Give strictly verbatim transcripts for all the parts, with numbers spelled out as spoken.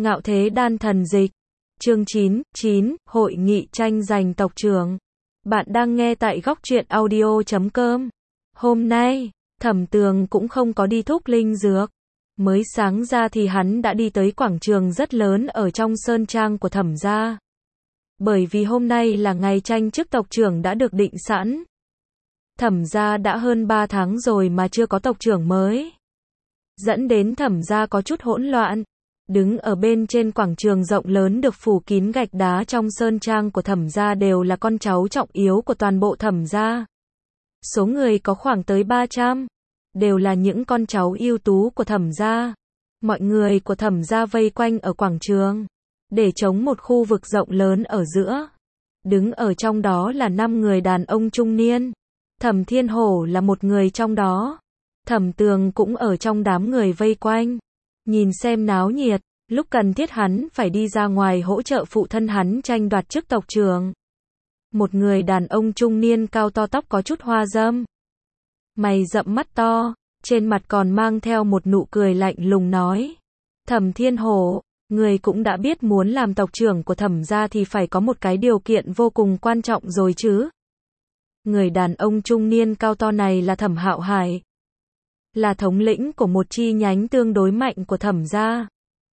Ngạo Thế Đan Thần Dịch. Chương chín, chín, Hội nghị tranh giành tộc trưởng. Bạn đang nghe tại góc truyện audio chấm com. Hôm nay, Thẩm Tường cũng không có đi thúc linh dược. Mới sáng ra thì hắn đã đi tới quảng trường rất lớn ở trong sơn trang của Thẩm gia. Bởi vì hôm nay là ngày tranh chức tộc trưởng đã được định sẵn. Thẩm gia đã hơn ba tháng rồi mà chưa có tộc trưởng mới. Dẫn đến Thẩm gia có chút hỗn loạn. Đứng ở bên trên quảng trường rộng lớn được phủ kín gạch đá trong sơn trang của Thẩm gia đều là con cháu trọng yếu của toàn bộ Thẩm gia. Số người có khoảng tới ba trăm, đều là những con cháu ưu tú của Thẩm gia. Mọi người của Thẩm gia vây quanh ở quảng trường, để chống một khu vực rộng lớn ở giữa. Đứng ở trong đó là năm người đàn ông trung niên. Thẩm Thiên Hổ là một người trong đó. Thẩm Tường cũng ở trong đám người vây quanh. Nhìn xem náo nhiệt, lúc cần thiết hắn phải đi ra ngoài hỗ trợ phụ thân hắn tranh đoạt chức tộc trưởng. Một người đàn ông trung niên cao to tóc có chút hoa râm. Mày rậm mắt to, trên mặt còn mang theo một nụ cười lạnh lùng nói. Thẩm Thiên Hổ, người cũng đã biết muốn làm tộc trưởng của Thẩm gia thì phải có một cái điều kiện vô cùng quan trọng rồi chứ. Người đàn ông trung niên cao to này là Thẩm Hạo Hải. Là thống lĩnh của một chi nhánh tương đối mạnh của Thẩm gia.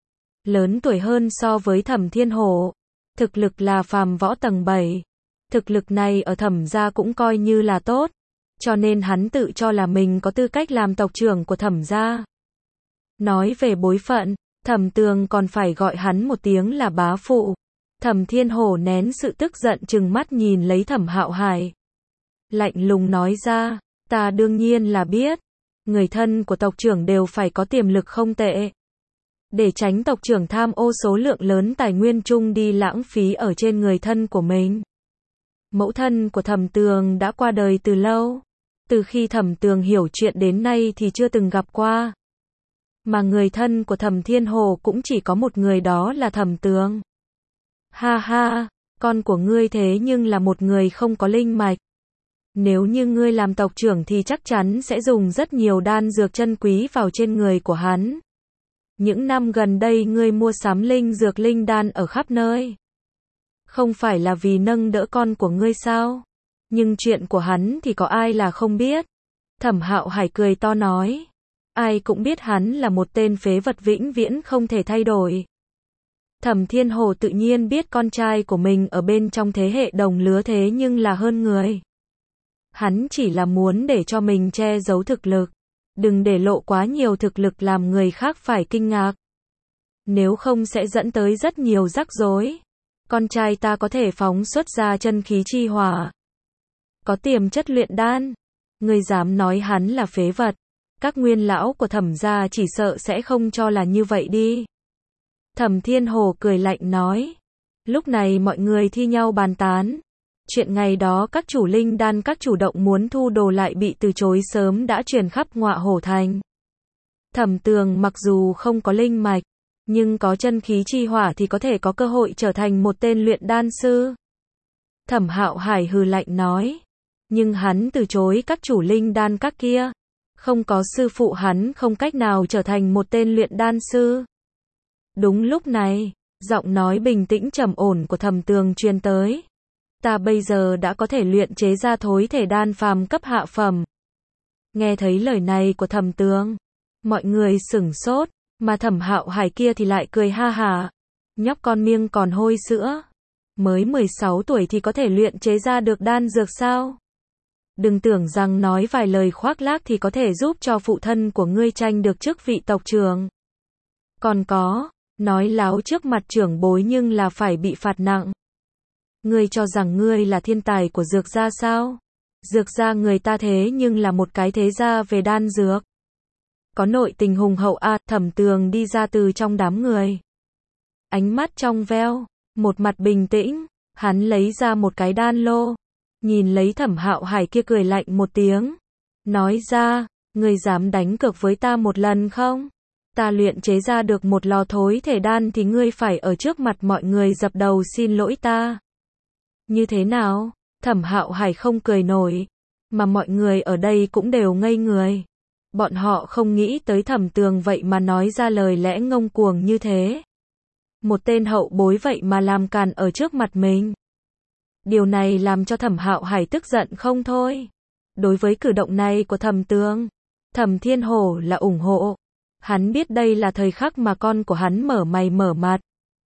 Lớn tuổi hơn so với Thẩm Thiên Hổ. Thực lực là phàm võ tầng bảy. Thực lực này ở Thẩm gia cũng coi như là tốt. Cho nên hắn tự cho là mình có tư cách làm tộc trưởng của Thẩm gia. Nói về bối phận, Thẩm Tường còn phải gọi hắn một tiếng là bá phụ. Thẩm Thiên Hổ nén sự tức giận trừng mắt nhìn lấy Thẩm Hạo Hải. Lạnh lùng nói ra, ta đương nhiên là biết. Người thân của tộc trưởng đều phải có tiềm lực không tệ. Để tránh tộc trưởng tham ô số lượng lớn tài nguyên chung đi lãng phí ở trên người thân của mình. Mẫu thân của Thẩm Tường đã qua đời từ lâu. Từ khi Thẩm Tường hiểu chuyện đến nay thì chưa từng gặp qua. Mà người thân của Thẩm Thiên Hồ cũng chỉ có một người, đó là Thẩm Tường. Ha ha, con của ngươi thế nhưng là một người không có linh mạch. Nếu như ngươi làm tộc trưởng thì chắc chắn sẽ dùng rất nhiều đan dược chân quý vào trên người của hắn. Những năm gần đây ngươi mua sắm linh dược linh đan ở khắp nơi. Không phải là vì nâng đỡ con của ngươi sao? Nhưng chuyện của hắn thì có ai là không biết. Thẩm Hạo Hải cười to nói. Ai cũng biết hắn là một tên phế vật vĩnh viễn không thể thay đổi. Thẩm Thiên Hồ tự nhiên biết con trai của mình ở bên trong thế hệ đồng lứa thế nhưng là hơn người. Hắn chỉ là muốn để cho mình che giấu thực lực. Đừng để lộ quá nhiều thực lực làm người khác phải kinh ngạc. Nếu không sẽ dẫn tới rất nhiều rắc rối. Con trai ta có thể phóng xuất ra chân khí chi hỏa. Có tiềm chất luyện đan. Ngươi dám nói hắn là phế vật. Các nguyên lão của Thẩm gia chỉ sợ sẽ không cho là như vậy đi. Thẩm Thiên Hồ cười lạnh nói. Lúc này mọi người thi nhau bàn tán. Chuyện ngày đó các chủ linh đan các chủ động muốn thu đồ lại bị từ chối sớm đã truyền khắp Ngọa Hổ Thành. Thẩm Tường mặc dù không có linh mạch, nhưng có chân khí chi hỏa thì có thể có cơ hội trở thành một tên luyện đan sư. Thẩm Hạo Hải hừ lạnh nói. Nhưng hắn từ chối các chủ linh đan các kia. Không có sư phụ hắn không cách nào trở thành một tên luyện đan sư. Đúng lúc này, giọng nói bình tĩnh trầm ổn của Thẩm Tường truyền tới. Ta bây giờ đã có thể luyện chế ra thối thể đan phàm cấp hạ phẩm. Nghe thấy lời này của Thẩm Tường, mọi người sửng sốt, mà Thẩm Hạo Hải kia thì lại cười ha hả. Nhóc con miệng còn hôi sữa. Mới mười sáu tuổi thì có thể luyện chế ra được đan dược sao? Đừng tưởng rằng nói vài lời khoác lác thì có thể giúp cho phụ thân của ngươi tranh được chức vị tộc trưởng. Còn có, nói láo trước mặt trưởng bối nhưng là phải bị phạt nặng. Ngươi cho rằng ngươi là thiên tài của dược gia sao? Dược gia người ta thế nhưng là một cái thế gia về đan dược. Có nội tình hùng hậu à, Thẩm Tường đi ra từ trong đám người. Ánh mắt trong veo, một mặt bình tĩnh, hắn lấy ra một cái đan lô. Nhìn lấy Thẩm Hạo Hải kia cười lạnh một tiếng. Nói ra, ngươi dám đánh cược với ta một lần không? Ta luyện chế ra được một lò thối thể đan thì ngươi phải ở trước mặt mọi người dập đầu xin lỗi ta. Như thế nào? Thẩm Hạo Hải không cười nổi. Mà mọi người ở đây cũng đều ngây người. Bọn họ không nghĩ tới Thẩm Tường vậy mà nói ra lời lẽ ngông cuồng như thế. Một tên hậu bối vậy mà làm càn ở trước mặt mình. Điều này làm cho Thẩm Hạo Hải tức giận không thôi. Đối với cử động này của Thẩm Tường, Thẩm Thiên Hổ là ủng hộ. Hắn biết đây là thời khắc mà con của hắn mở mày mở mặt.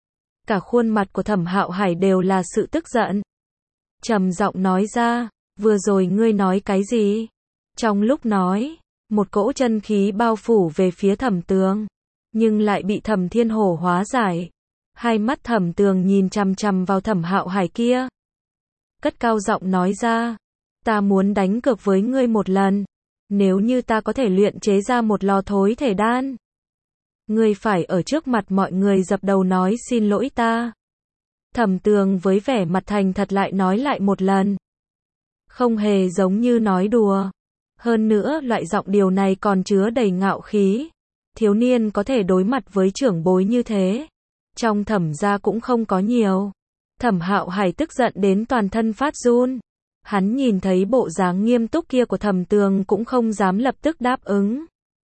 Cả khuôn mặt của Thẩm Hạo Hải đều là sự tức giận. Trầm giọng nói ra, vừa rồi ngươi nói cái gì? Trong lúc nói, một cỗ chân khí bao phủ về phía Thẩm Tường, nhưng lại bị Thẩm Thiên Hổ hóa giải. Hai mắt Thẩm Tường nhìn chằm chằm vào Thẩm Hạo Hải kia. Cất cao giọng nói ra, ta muốn đánh cược với ngươi một lần. Nếu như ta có thể luyện chế ra một lò thối thể đan, ngươi phải ở trước mặt mọi người dập đầu nói xin lỗi ta. Thẩm Tường với vẻ mặt thành thật lại nói lại một lần. Không hề giống như nói đùa. Hơn nữa loại giọng điều này còn chứa đầy ngạo khí. Thiếu niên có thể đối mặt với trưởng bối như thế, trong Thẩm gia cũng không có nhiều. Thẩm Hạo Hải tức giận đến toàn thân phát run. Hắn nhìn thấy bộ dáng nghiêm túc kia của Thẩm Tường cũng không dám lập tức đáp ứng.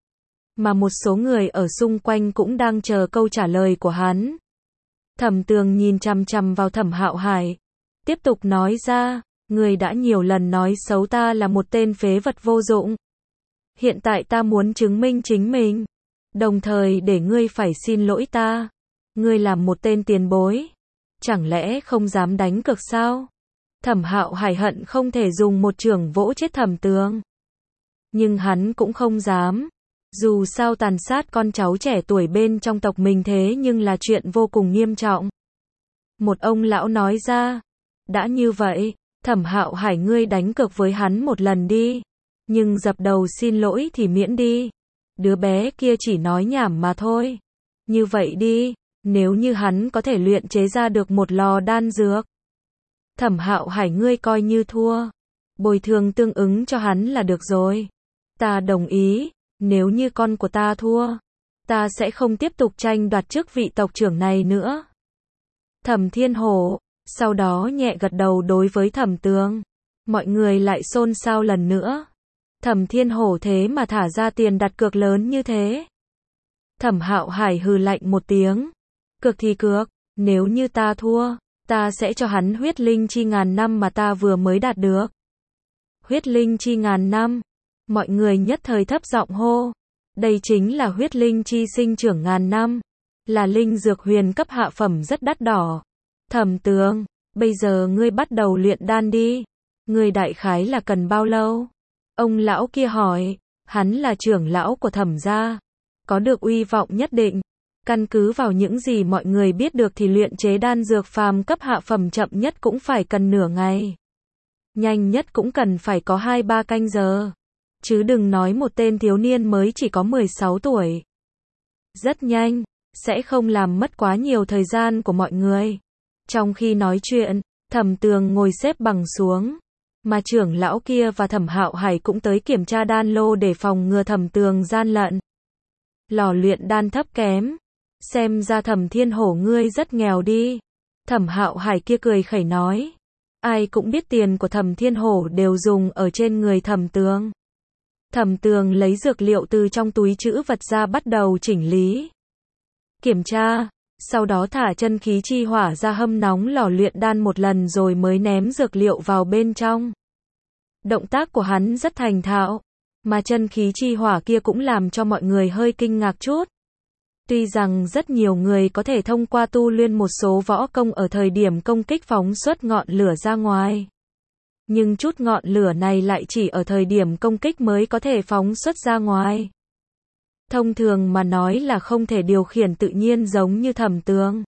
Mà một số người ở xung quanh cũng đang chờ câu trả lời của hắn. Thẩm Tường nhìn chằm chằm vào Thẩm Hạo Hải, tiếp tục nói ra, ngươi đã nhiều lần nói xấu ta là một tên phế vật vô dụng. Hiện tại ta muốn chứng minh chính mình, đồng thời để ngươi phải xin lỗi ta. Ngươi là một tên tiền bối, chẳng lẽ không dám đánh cược sao? Thẩm Hạo Hải hận không thể dùng một chưởng vỗ chết Thẩm Tường. Nhưng hắn cũng không dám. Dù sao tàn sát con cháu trẻ tuổi bên trong tộc mình thế nhưng là chuyện vô cùng nghiêm trọng. Một ông lão nói ra, đã như vậy, Thẩm Hạo Hải ngươi đánh cược với hắn một lần đi. Nhưng dập đầu xin lỗi thì miễn đi. Đứa bé kia chỉ nói nhảm mà thôi. Như vậy đi, nếu như hắn có thể luyện chế ra được một lò đan dược, Thẩm Hạo Hải ngươi coi như thua. Bồi thường tương ứng cho hắn là được rồi. Ta đồng ý. Nếu như con của ta thua, ta sẽ không tiếp tục tranh đoạt chức vị tộc trưởng này nữa. Thẩm Thiên Hổ, sau đó nhẹ gật đầu đối với Thẩm Tường. Mọi người lại xôn xao lần nữa. Thẩm Thiên Hổ thế mà thả ra tiền đặt cược lớn như thế. Thẩm Hạo Hải hừ lạnh một tiếng. Cược thì cược, nếu như ta thua, ta sẽ cho hắn huyết linh chi ngàn năm mà ta vừa mới đạt được. Huyết linh chi ngàn năm. Mọi người nhất thời thấp giọng hô. Đây chính là huyết linh chi sinh trưởng ngàn năm. Là linh dược huyền cấp hạ phẩm rất đắt đỏ. Thẩm Tường, bây giờ ngươi bắt đầu luyện đan đi. Ngươi đại khái là cần bao lâu? Ông lão kia hỏi. Hắn là trưởng lão của Thẩm gia, có được uy vọng nhất định. Căn cứ vào những gì mọi người biết được thì luyện chế đan dược phàm cấp hạ phẩm chậm nhất cũng phải cần nửa ngày. Nhanh nhất cũng cần phải có hai ba canh giờ. Chứ đừng nói một tên thiếu niên mới chỉ có mười sáu tuổi. Rất nhanh, sẽ không làm mất quá nhiều thời gian của mọi người. Trong khi nói chuyện, Thẩm Tường ngồi xếp bằng xuống. Mà trưởng lão kia và Thẩm Hạo Hải cũng tới kiểm tra đan lô để phòng ngừa Thẩm Tường gian lận. Lò luyện đan thấp kém. Xem ra Thẩm Thiên Hổ ngươi rất nghèo đi. Thẩm Hạo Hải kia cười khẩy nói. Ai cũng biết tiền của Thẩm Thiên Hổ đều dùng ở trên người Thẩm Tường. Thẩm Tường lấy dược liệu từ trong túi trữ vật ra bắt đầu chỉnh lý. Kiểm tra, sau đó thả chân khí chi hỏa ra hâm nóng lò luyện đan một lần rồi mới ném dược liệu vào bên trong. Động tác của hắn rất thành thạo, mà chân khí chi hỏa kia cũng làm cho mọi người hơi kinh ngạc chút. Tuy rằng rất nhiều người có thể thông qua tu luyện một số võ công ở thời điểm công kích phóng xuất ngọn lửa ra ngoài. Nhưng chút ngọn lửa này lại chỉ ở thời điểm công kích mới có thể phóng xuất ra ngoài. Thông thường mà nói là không thể điều khiển tự nhiên giống như Thẩm Tường.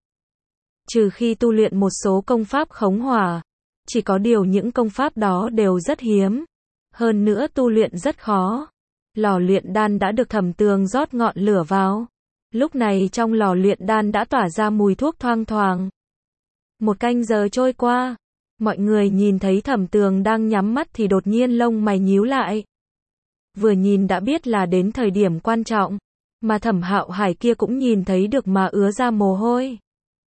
Trừ khi tu luyện một số công pháp khống hỏa. Chỉ có điều những công pháp đó đều rất hiếm. Hơn nữa tu luyện rất khó. Lò luyện đan đã được Thẩm Tường rót ngọn lửa vào. Lúc này trong lò luyện đan đã tỏa ra mùi thuốc thoang thoảng. Một canh giờ trôi qua. Mọi người nhìn thấy Thẩm Tường đang nhắm mắt thì đột nhiên lông mày nhíu lại. Vừa nhìn đã biết là đến thời điểm quan trọng. Mà Thẩm Hạo Hải kia cũng nhìn thấy được mà ứa ra mồ hôi.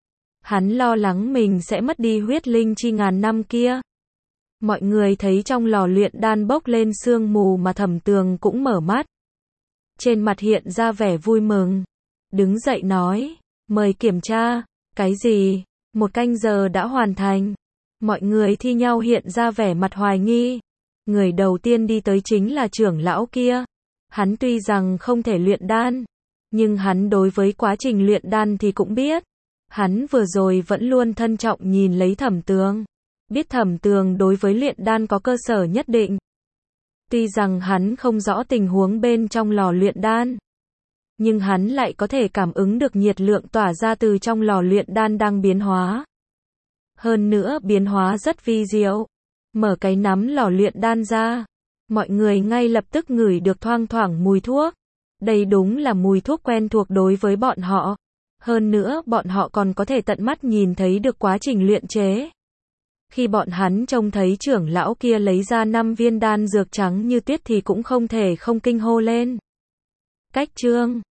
Hắn lo lắng mình sẽ mất đi huyết linh chi ngàn năm kia. Mọi người thấy trong lò luyện đan bốc lên sương mù mà Thẩm Tường cũng mở mắt. Trên mặt hiện ra vẻ vui mừng. Đứng dậy nói, mời kiểm tra. Cái gì? Một canh giờ đã hoàn thành. Mọi người thi nhau hiện ra vẻ mặt hoài nghi. Người đầu tiên đi tới chính là trưởng lão kia. Hắn tuy rằng không thể luyện đan, nhưng hắn đối với quá trình luyện đan thì cũng biết. Hắn vừa rồi vẫn luôn thân trọng nhìn lấy Thẩm Tường. Biết Thẩm Tường đối với luyện đan có cơ sở nhất định. Tuy rằng hắn không rõ tình huống bên trong lò luyện đan, nhưng hắn lại có thể cảm ứng được nhiệt lượng tỏa ra từ trong lò luyện đan đang biến hóa. Hơn nữa biến hóa rất vi diệu. Mở cái nắm lò luyện đan ra, mọi người ngay lập tức ngửi được thoang thoảng mùi thuốc. Đây đúng là mùi thuốc quen thuộc đối với bọn họ. Hơn nữa bọn họ còn có thể tận mắt nhìn thấy được quá trình luyện chế. Khi bọn hắn trông thấy trưởng lão kia lấy ra năm viên đan dược trắng như tuyết thì cũng không thể không kinh hô lên. Cách chương